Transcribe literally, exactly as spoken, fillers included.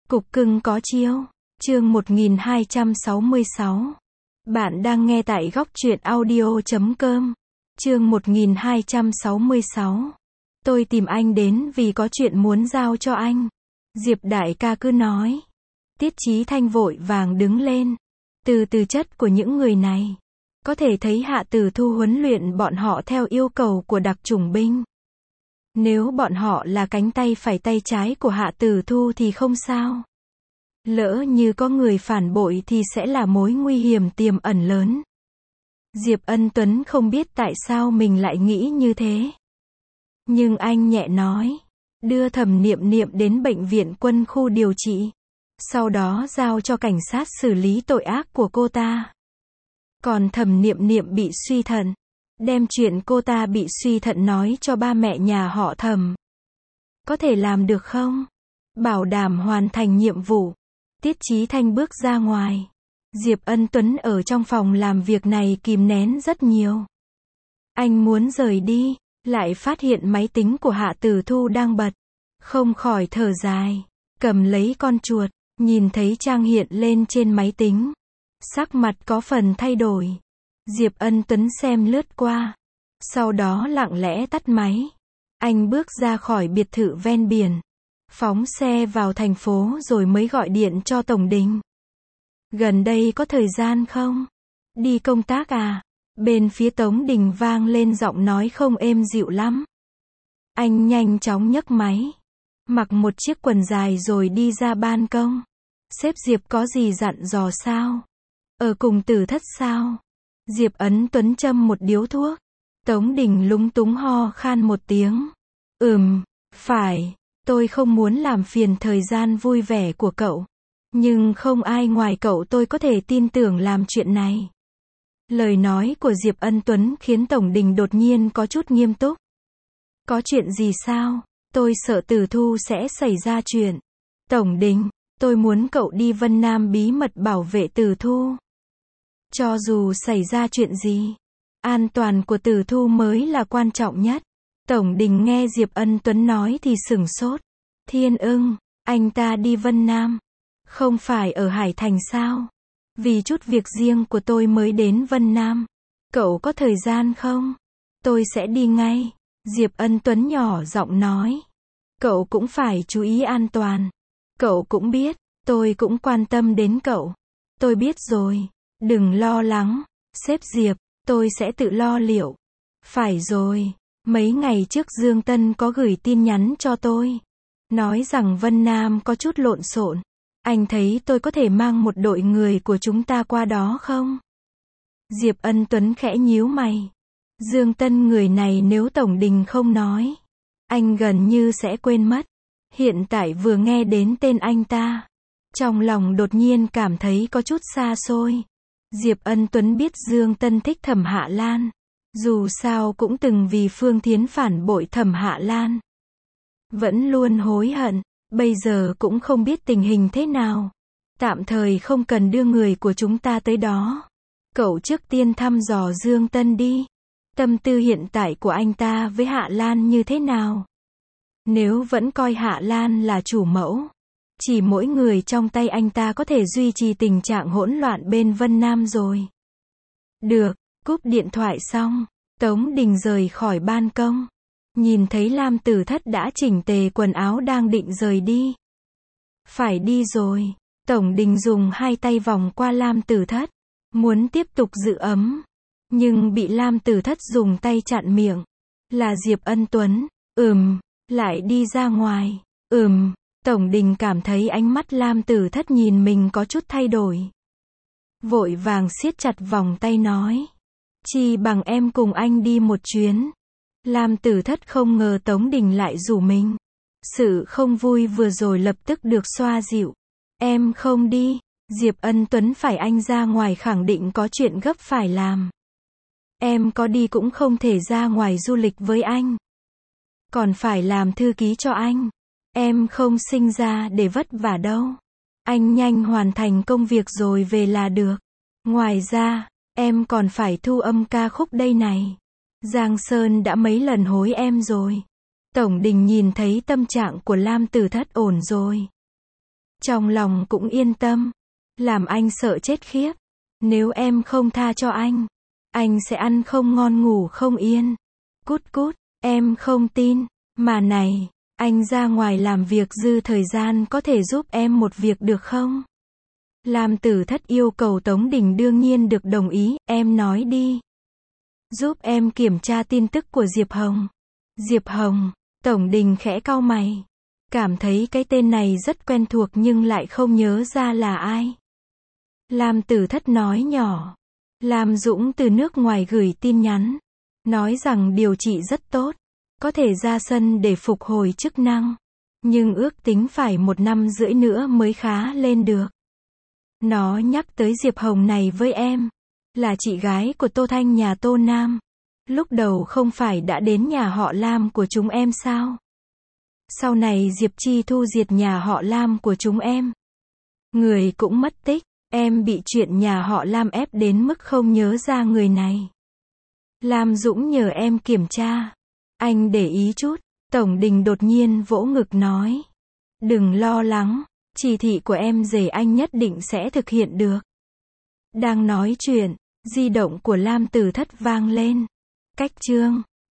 Cục cưng có chiêu. Chương một nghìn hai trăm sáu mươi sáu. Bạn đang nghe tại góc truyện audio chấm com. Chương một nghìn hai trăm sáu mươi sáu. Tôi tìm anh đến vì có chuyện muốn giao cho anh. Diệp đại ca cứ nói. Tiết Chí Thanh vội vàng đứng lên. Từ từ chất của những người này, có thể thấy Hạ Tử Thu huấn luyện bọn họ theo yêu cầu của đặc chủng binh. Nếu bọn họ là cánh tay phải tay trái của Hạ Tử Thu thì không sao. Lỡ như có người phản bội thì sẽ là mối nguy hiểm tiềm ẩn lớn. Diệp Ân Tuấn không biết tại sao mình lại nghĩ như thế. Nhưng anh nhẹ nói, đưa Thẩm Niệm Niệm đến bệnh viện quân khu điều trị. Sau đó giao cho cảnh sát xử lý tội ác của cô ta. Còn Thẩm Niệm Niệm bị suy thận, đem chuyện cô ta bị suy thận nói cho ba mẹ nhà họ Thẩm. Có thể làm được không? Bảo đảm hoàn thành nhiệm vụ. Tiết Chí Thanh bước ra ngoài. Diệp Ân Tuấn ở trong phòng làm việc này kìm nén rất nhiều. Anh muốn rời đi, lại phát hiện máy tính của Hạ Tử Thu đang bật. Không khỏi thở dài, cầm lấy con chuột, nhìn thấy trang hiện lên trên máy tính. Sắc mặt có phần thay đổi. Diệp Ân Tuấn xem lướt qua. Sau đó lặng lẽ tắt máy. Anh bước ra khỏi biệt thự ven biển. Phóng xe vào thành phố rồi mới gọi điện cho Tổng Đình. Gần đây có thời gian không? Đi công tác à? Bên phía Tống Đình vang lên giọng nói không êm dịu lắm. Anh nhanh chóng nhấc máy. Mặc một chiếc quần dài rồi đi ra ban công. Sếp Diệp có gì dặn dò sao? Ở cùng Tử Thất sao? Diệp Ân Tuấn châm một điếu thuốc. Tống Đình lúng túng ho khan một tiếng. Ừm, phải. Tôi không muốn làm phiền thời gian vui vẻ của cậu. Nhưng không ai ngoài cậu tôi có thể tin tưởng làm chuyện này. Lời nói của Diệp Ân Tuấn khiến Tổng Đình đột nhiên có chút nghiêm túc. Có chuyện gì sao? Tôi sợ Tử Thu sẽ xảy ra chuyện. Tổng Đình, tôi muốn cậu đi Vân Nam bí mật bảo vệ Tử Thu. Cho dù xảy ra chuyện gì, an toàn của Tử Thu mới là quan trọng nhất. Tổng Đình nghe Diệp Ân Tuấn nói thì sửng sốt. Thiên Ưng, anh ta đi Vân Nam. Không phải ở Hải Thành sao? Vì chút việc riêng của tôi mới đến Vân Nam. Cậu có thời gian không? Tôi sẽ đi ngay. Diệp Ân Tuấn nhỏ giọng nói. Cậu cũng phải chú ý an toàn. Cậu cũng biết, tôi cũng quan tâm đến cậu. Tôi biết rồi. Đừng lo lắng. Sếp Diệp, tôi sẽ tự lo liệu. Phải rồi. Mấy ngày trước Dương Tân có gửi tin nhắn cho tôi. Nói rằng Vân Nam có chút lộn xộn. Anh thấy tôi có thể mang một đội người của chúng ta qua đó không? Diệp Ân Tuấn khẽ nhíu mày. Dương Tân người này nếu Tổng Đình không nói, anh gần như sẽ quên mất. Hiện tại vừa nghe đến tên anh ta, trong lòng đột nhiên cảm thấy có chút xa xôi. Diệp Ân Tuấn biết Dương Tân thích Thẩm Hạ Lan. Dù sao cũng từng vì Phương Thiến phản bội Thẩm Hạ Lan. Vẫn luôn hối hận, bây giờ cũng không biết tình hình thế nào. Tạm thời không cần đưa người của chúng ta tới đó. Cậu trước tiên thăm dò Dương Tân đi. Tâm tư hiện tại của anh ta với Hạ Lan như thế nào? Nếu vẫn coi Hạ Lan là chủ mẫu, chỉ mỗi người trong tay anh ta có thể duy trì tình trạng hỗn loạn bên Vân Nam rồi. Được, cúp điện thoại xong, Tống Đình rời khỏi ban công. Nhìn thấy Lam Tử Thất đã chỉnh tề quần áo đang định rời đi. Phải đi rồi. Tổng Đình dùng hai tay vòng qua Lam Tử Thất, muốn tiếp tục giữ ấm. Nhưng bị Lam Tử Thất dùng tay chặn miệng. Là Diệp Ân Tuấn. Ừm, lại đi ra ngoài. Ừm, Tổng Đình cảm thấy ánh mắt Lam Tử Thất nhìn mình có chút thay đổi. Vội vàng siết chặt vòng tay nói. Chi bằng em cùng anh đi một chuyến. Lam Tử Thất không ngờ Tống Đình lại rủ mình. Sự không vui vừa rồi lập tức được xoa dịu. Em không đi. Diệp Ân Tuấn phải anh ra ngoài khẳng định có chuyện gấp phải làm. Em có đi cũng không thể ra ngoài du lịch với anh. Còn phải làm thư ký cho anh. Em không sinh ra để vất vả đâu. Anh nhanh hoàn thành công việc rồi về là được. Ngoài ra, em còn phải thu âm ca khúc đây này. Giang Sơn đã mấy lần hối em rồi. Tổng Đình nhìn thấy tâm trạng của Lam Tử Thất ổn rồi. Trong lòng cũng yên tâm. Làm anh sợ chết khiếp. Nếu em không tha cho anh, anh sẽ ăn không ngon ngủ không yên. Cút cút, em không tin. Mà này, anh ra ngoài làm việc dư thời gian có thể giúp em một việc được không? Lam Tử Thất yêu cầu Tống Đình đương nhiên được đồng ý, em nói đi. Giúp em kiểm tra tin tức của Diệp Hồng. Diệp Hồng, Tổng Đình khẽ cau mày. Cảm thấy cái tên này rất quen thuộc nhưng lại không nhớ ra là ai. Lam Tử Thất nói nhỏ. Lam Dũng từ nước ngoài gửi tin nhắn. Nói rằng điều trị rất tốt. Có thể ra sân để phục hồi chức năng. Nhưng ước tính phải một năm rưỡi nữa mới khá lên được. Nó nhắc tới Diệp Hồng này với em. Là chị gái của Tô Thanh nhà Tô Nam. Lúc đầu không phải đã đến nhà họ Lam của chúng em sao? Sau này Diệp Chi Thu diệt nhà họ Lam của chúng em. Người cũng mất tích. Em bị chuyện nhà họ Lam ép đến mức không nhớ ra người này. Lam Dũng nhờ em kiểm tra. Anh để ý chút. Tổng Đình đột nhiên vỗ ngực nói. Đừng lo lắng. Chỉ thị của em rể anh nhất định sẽ thực hiện được. Đang nói chuyện, di động của Lam Tử Thất vang lên. Cách chương